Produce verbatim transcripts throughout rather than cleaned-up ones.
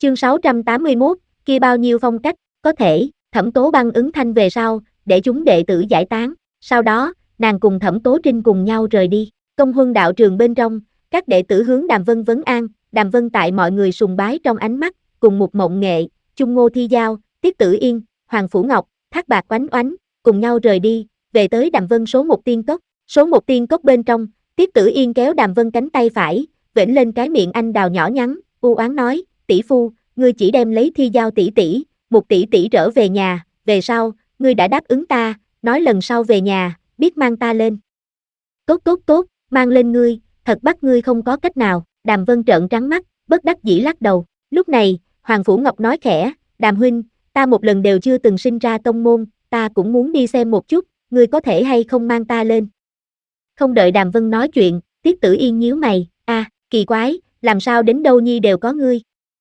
Chương sáu trăm tám mươi mốt, kia bao nhiêu phong cách, có thể, Thẩm Tố Băng ứng thanh về sau, để chúng đệ tử giải tán, sau đó, nàng cùng Thẩm Tố Trinh cùng nhau rời đi. Công huân đạo trường bên trong, các đệ tử hướng Đàm Vân vấn an, Đàm Vân tại mọi người sùng bái trong ánh mắt, cùng Mục Mộng Nghệ, Chung Ngô Thi Giao, Tiết Tử Yên, Hoàng Phủ Ngọc, Thác Bạc Oánh Oánh, cùng nhau rời đi, về tới Đàm Vân số một tiên cốc. Số một tiên cốc bên trong, Tiết Tử Yên kéo Đàm Vân cánh tay phải, vểnh lên cái miệng anh đào nhỏ nhắn, u oán nói, tỷ phu, ngươi chỉ đem lấy Thi Giao tỷ tỷ, một tỷ tỷ trở về nhà, về sau, ngươi đã đáp ứng ta, nói lần sau về nhà, biết mang ta lên. Tốt tốt tốt, mang lên ngươi, thật bắt ngươi không có cách nào, Đàm Vân trợn trắng mắt, bất đắc dĩ lắc đầu. Lúc này, Hoàng Phủ Ngọc nói khẽ, Đàm huynh, ta một lần đều chưa từng sinh ra tông môn, ta cũng muốn đi xem một chút, ngươi có thể hay không mang ta lên. Không đợi Đàm Vân nói chuyện, Tiết Tử Yên nhíu mày, a, à, kỳ quái, làm sao đến đâu nhi đều có ngươi.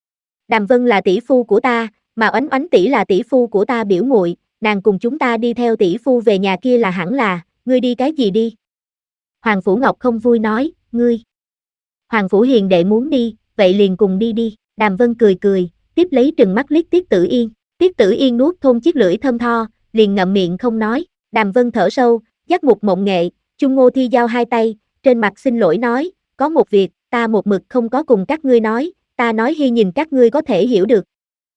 Đàm Vân là tỷ phu của ta, mà Oánh Oánh tỷ là tỷ phu của ta biểu muội, nàng cùng chúng ta đi theo tỷ phu về nhà kia là hẳn là, ngươi đi cái gì đi? Hoàng Phủ Ngọc không vui nói, ngươi. Hoàng Phủ hiền đệ muốn đi, vậy liền cùng đi đi, Đàm Vân cười cười, tiếp lấy trừng mắt liếc Tiết Tử Yên, Tiết Tử Yên nuốt thôn chiếc lưỡi thơm tho, liền ngậm miệng không nói, Đàm Vân thở sâu, dắt Mục Mộng Nghệ, Chung Ngô Thi Giao hai tay, trên mặt xin lỗi nói, có một việc, ta một mực không có cùng các ngươi nói, ta nói hy nhìn các ngươi có thể hiểu được.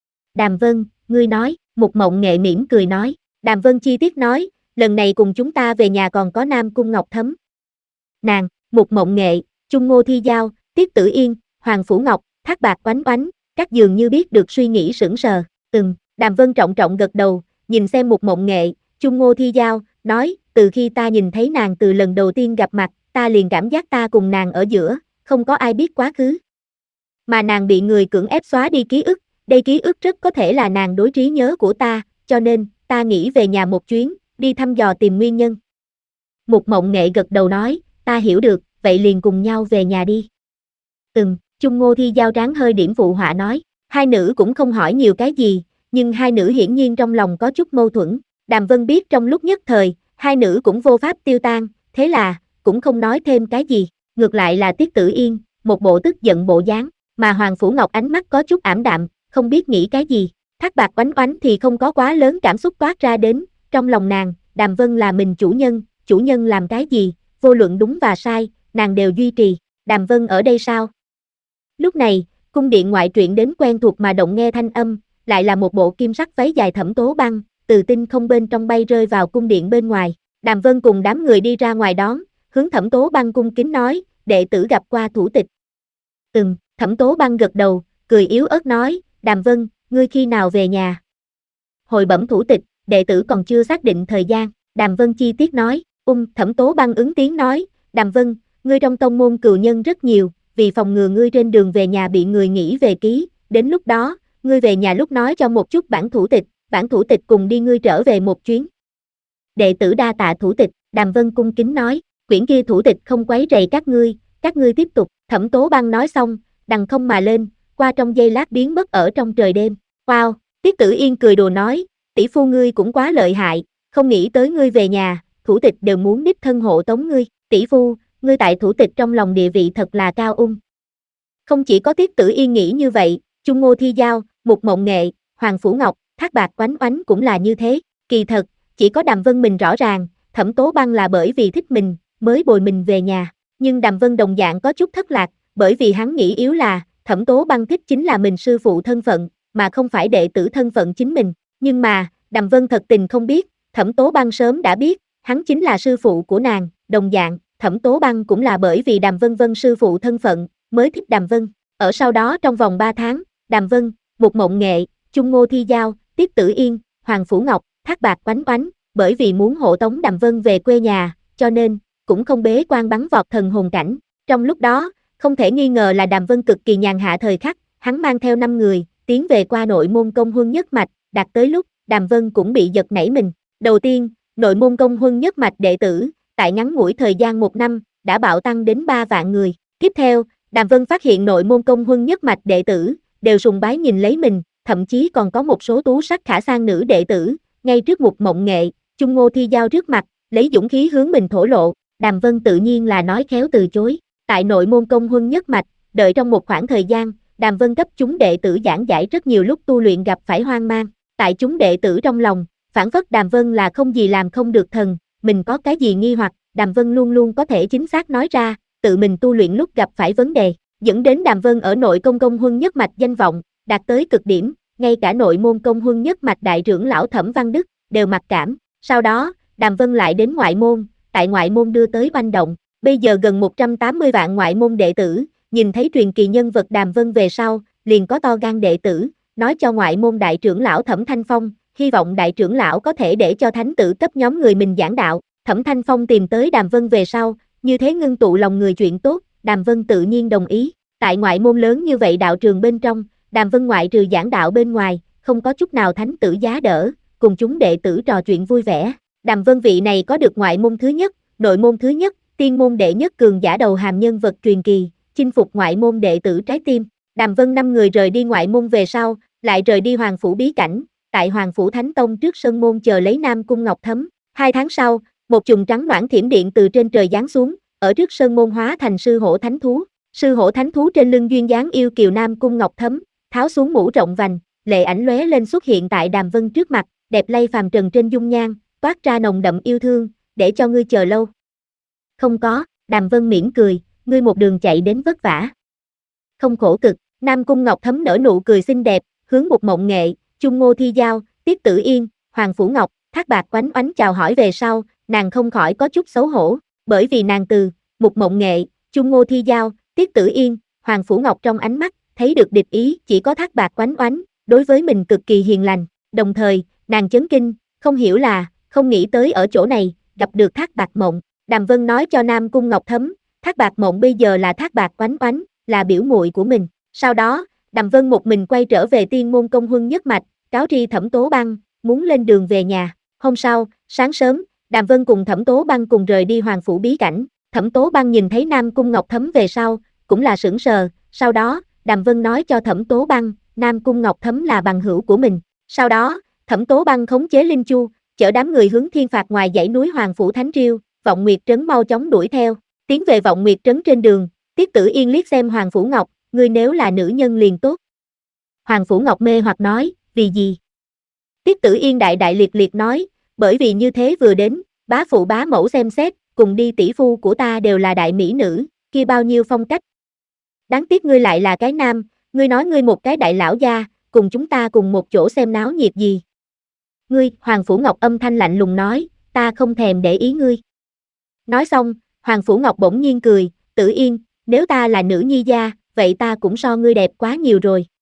Đàm Vân, ngươi nói, Mục Mộng Nghệ mỉm cười nói, Đàm Vân chi tiết nói, lần này cùng chúng ta về nhà còn có Nam Cung Ngọc Thấm. Nàng, Mục Mộng Nghệ, Chung Ngô Thi Giao, Tiết Tử Yên, Hoàng Phủ Ngọc, Thác Bạc Oánh Oánh, các dường như biết được suy nghĩ sững sờ, ừm, Đàm Vân trọng trọng gật đầu, nhìn xem Mục Mộng Nghệ, Chung Ngô Thi Giao, nói, từ khi ta nhìn thấy nàng từ lần đầu tiên gặp mặt, ta liền cảm giác ta cùng nàng ở giữa, không có ai biết quá khứ. Mà nàng bị người cưỡng ép xóa đi ký ức, đây ký ức rất có thể là nàng đối trí nhớ của ta, cho nên, ta nghĩ về nhà một chuyến, đi thăm dò tìm nguyên nhân. Mục Mộng Nghệ gật đầu nói, ta hiểu được, vậy liền cùng nhau về nhà đi. Ừm, Chung Ngô Thi Giao tráng hơi điểm phụ họa nói, hai nữ cũng không hỏi nhiều cái gì, nhưng hai nữ hiển nhiên trong lòng có chút mâu thuẫn. Đàm Vân biết trong lúc nhất thời, hai nữ cũng vô pháp tiêu tan, thế là, cũng không nói thêm cái gì, ngược lại là Tiết Tử Yên, một bộ tức giận bộ dáng, mà Hoàng Phủ Ngọc ánh mắt có chút ảm đạm, không biết nghĩ cái gì. Thác Bạc Oánh Oánh thì không có quá lớn cảm xúc toát ra đến, trong lòng nàng, Đàm Vân là mình chủ nhân, chủ nhân làm cái gì, vô luận đúng và sai, nàng đều duy trì. Đàm Vân ở đây sao? Lúc này, cung điện ngoại truyện đến quen thuộc mà động nghe thanh âm, lại là một bộ kim sắc váy dài Thẩm Tố Băng, từ tinh không bên trong bay rơi vào cung điện bên ngoài. Đàm Vân cùng đám người đi ra ngoài đón, hướng Thẩm Tố Băng cung kính nói, đệ tử gặp qua thủ tịch. Ừm, Thẩm Tố Băng gật đầu, cười yếu ớt nói, Đàm Vân, ngươi khi nào về nhà? Hồi bẩm thủ tịch, đệ tử còn chưa xác định thời gian, Đàm Vân chi tiết nói, ung, Thẩm Tố Băng ứng tiếng nói, Đàm Vân, ngươi trong tông môn cừu nhân rất nhiều, vì phòng ngừa ngươi trên đường về nhà bị người nghĩ về ký, đến lúc đó, ngươi về nhà lúc nói cho một chút bản thủ tịch, bản thủ tịch cùng đi ngươi trở về một chuyến. Đệ tử đa tạ thủ tịch, Đàm Vân cung kính nói, quyển kia thủ tịch không quấy rầy các ngươi, các ngươi tiếp tục, Thẩm Tố Băng nói xong, đằng không mà lên, qua trong giây lát biến mất ở trong trời đêm. Wow, Tiết Tử Yên cười đùa nói, tỷ phu ngươi cũng quá lợi hại, không nghĩ tới ngươi về nhà, thủ tịch đều muốn đích thân hộ tống ngươi, tỷ phu, ngươi tại thủ tịch trong lòng địa vị thật là cao ung. Không chỉ có Tiết Tử Yên nghĩ như vậy, Chung Ngô Thi Giao, Mục Mộng Nghệ, Hoàng Phủ Ngọc, Thác Bạc Oánh Oánh cũng là như thế, kỳ thật, chỉ có Đàm Vân mình rõ ràng, Thẩm Tố Băng là bởi vì thích mình, mới bồi mình về nhà, nhưng Đàm Vân đồng dạng có chút thất lạc, bởi vì hắn nghĩ yếu là, Thẩm Tố Băng thích chính là mình sư phụ thân phận, mà không phải đệ tử thân phận chính mình, nhưng mà, Đàm Vân thật tình không biết, Thẩm Tố Băng sớm đã biết, hắn chính là sư phụ của nàng, đồng dạng, Thẩm Tố Băng cũng là bởi vì Đàm Vân Vân sư phụ thân phận, mới thích Đàm Vân, ở sau đó trong vòng ba tháng, Đàm Vân, Mục Mộng Nghệ, Chung Ngô Thi Giao, Tiết Tử Yên, Hoàng Phủ Ngọc, Thác Bạc Oánh Oánh, bởi vì muốn hộ tống Đàm Vân về quê nhà, cho nên, cũng không bế quan bắn vọt thần hồn cảnh, trong lúc đó, không thể nghi ngờ là Đàm Vân cực kỳ nhàn hạ thời khắc, hắn mang theo năm người, tiến về qua nội môn công huân nhất mạch, đạt tới lúc, Đàm Vân cũng bị giật nảy mình. Đầu tiên, nội môn công huân nhất mạch đệ tử, tại ngắn ngủi thời gian một năm, đã bạo tăng đến ba vạn người. Tiếp theo, Đàm Vân phát hiện nội môn công huân nhất mạch đệ tử, đều sùng bái nhìn lấy mình, thậm chí còn có một số tú sắc khả sang nữ đệ tử, ngay trước Mục Mộng Nghệ, Chung Ngô Thi Giao trước mặt, lấy dũng khí hướng mình thổ lộ, Đàm Vân tự nhiên là nói khéo từ chối. Tại nội môn công huân nhất mạch, đợi trong một khoảng thời gian, Đàm Vân cấp chúng đệ tử giảng giải rất nhiều lúc tu luyện gặp phải hoang mang, tại chúng đệ tử trong lòng, phản phất Đàm Vân là không gì làm không được thần, mình có cái gì nghi hoặc, Đàm Vân luôn luôn có thể chính xác nói ra, tự mình tu luyện lúc gặp phải vấn đề, dẫn đến Đàm Vân ở nội công công huân nhất mạch danh vọng, đạt tới cực điểm, ngay cả nội môn công huân nhất mạch đại trưởng lão Thẩm Văn Đức, đều mặc cảm, sau đó, Đàm Vân lại đến ngoại môn, tại ngoại môn đưa tới oanh động, bây giờ gần một trăm tám mươi vạn ngoại môn đệ tử, nhìn thấy truyền kỳ nhân vật Đàm Vân về sau, liền có to gan đệ tử, nói cho ngoại môn đại trưởng lão Thẩm Thanh Phong, hy vọng đại trưởng lão có thể để cho thánh tử cấp nhóm người mình giảng đạo, Thẩm Thanh Phong tìm tới Đàm Vân về sau, như thế ngưng tụ lòng người chuyện tốt, Đàm Vân tự nhiên đồng ý, tại ngoại môn lớn như vậy đạo trường bên trong, Đàm Vân ngoại trừ giảng đạo bên ngoài, không có chút nào thánh tử giá đỡ, cùng chúng đệ tử trò chuyện vui vẻ, Đàm Vân vị này có được ngoại môn thứ nhất, nội môn thứ nhất, tiên môn đệ nhất cường giả đầu hàm nhân vật truyền kỳ, chinh phục ngoại môn đệ tử trái tim. Đàm Vân năm người rời đi ngoại môn về sau, lại rời đi Hoàng Phủ bí cảnh, tại Hoàng Phủ Thánh Tông trước sân môn chờ lấy Nam Cung Ngọc Thấm. Hai tháng sau, một chùm trắng noãn thiểm điện từ trên trời giáng xuống, ở trước sơn môn hóa thành sư hổ thánh thú. Sư hổ thánh thú trên lưng duyên dáng yêu kiều Nam Cung Ngọc Thấm, tháo xuống mũ rộng vành, lệ ảnh lóe lên xuất hiện tại Đàm Vân trước mặt, đẹp lay phàm trần trên dung nhan, toát ra nồng đậm yêu thương, để cho ngươi chờ lâu. Không có, Đàm Vân mỉm cười, ngươi một đường chạy đến vất vả. Không khổ cực, Nam Cung Ngọc Thấm nở nụ cười xinh đẹp, hướng Mục Mộng Nghệ, Chung Ngô Thi Giao, Tiết Tử Yên, Hoàng Phủ Ngọc, Thác Bạt Oánh Oánh chào hỏi về sau, nàng không khỏi có chút xấu hổ, bởi vì nàng từ Mục Mộng Nghệ, Chung Ngô Thi Giao, Tiết Tử Yên, Hoàng Phủ Ngọc trong ánh mắt, thấy được địch ý, chỉ có Thác Bạt Oánh Oánh, đối với mình cực kỳ hiền lành, đồng thời, nàng chấn kinh, không hiểu là, không nghĩ tới ở chỗ này, gặp được Thác Bạt Mộng. Đàm Vân nói cho Nam Cung Ngọc Thấm, Thác Bạt Mộng bây giờ là Thác Bạt Oánh Oánh, là biểu muội của mình. Sau đó, Đàm Vân một mình quay trở về tiên môn công huân nhất mạch, cáo tri Thẩm Tố Băng, muốn lên đường về nhà. Hôm sau, sáng sớm, Đàm Vân cùng Thẩm Tố Băng cùng rời đi Hoàng Phủ bí cảnh. Thẩm Tố Băng nhìn thấy Nam Cung Ngọc Thấm về sau, cũng là sững sờ. Sau đó, Đàm Vân nói cho Thẩm Tố Băng, Nam Cung Ngọc Thấm là bằng hữu của mình. Sau đó, Thẩm Tố Băng khống chế Linh Chu, chở đám người hướng thiên phạt ngoài dãy núi Hoàng Phủ Thánh Triêu, Vọng Nguyệt Trấn mau chóng đuổi theo. Tiến về Vọng Nguyệt Trấn trên đường, Tiết Tử Yên liếc xem Hoàng Phủ Ngọc, ngươi nếu là nữ nhân liền tốt. Hoàng Phủ Ngọc mê hoặc nói, vì gì? Tiết Tử Yên đại đại liệt liệt nói, bởi vì như thế vừa đến, bá phụ bá mẫu xem xét, cùng đi tỷ phu của ta đều là đại mỹ nữ, kia bao nhiêu phong cách. Đáng tiếc ngươi lại là cái nam, ngươi nói ngươi một cái đại lão gia, cùng chúng ta cùng một chỗ xem náo nhiệt gì. Ngươi, Hoàng Phủ Ngọc âm thanh lạnh lùng nói, ta không thèm để ý ngươi. Nói xong, Hoàng Phủ Ngọc bỗng nhiên cười, Tử Yên, nếu ta là nữ nhi gia, vậy ta cũng so ngươi đẹp quá nhiều rồi.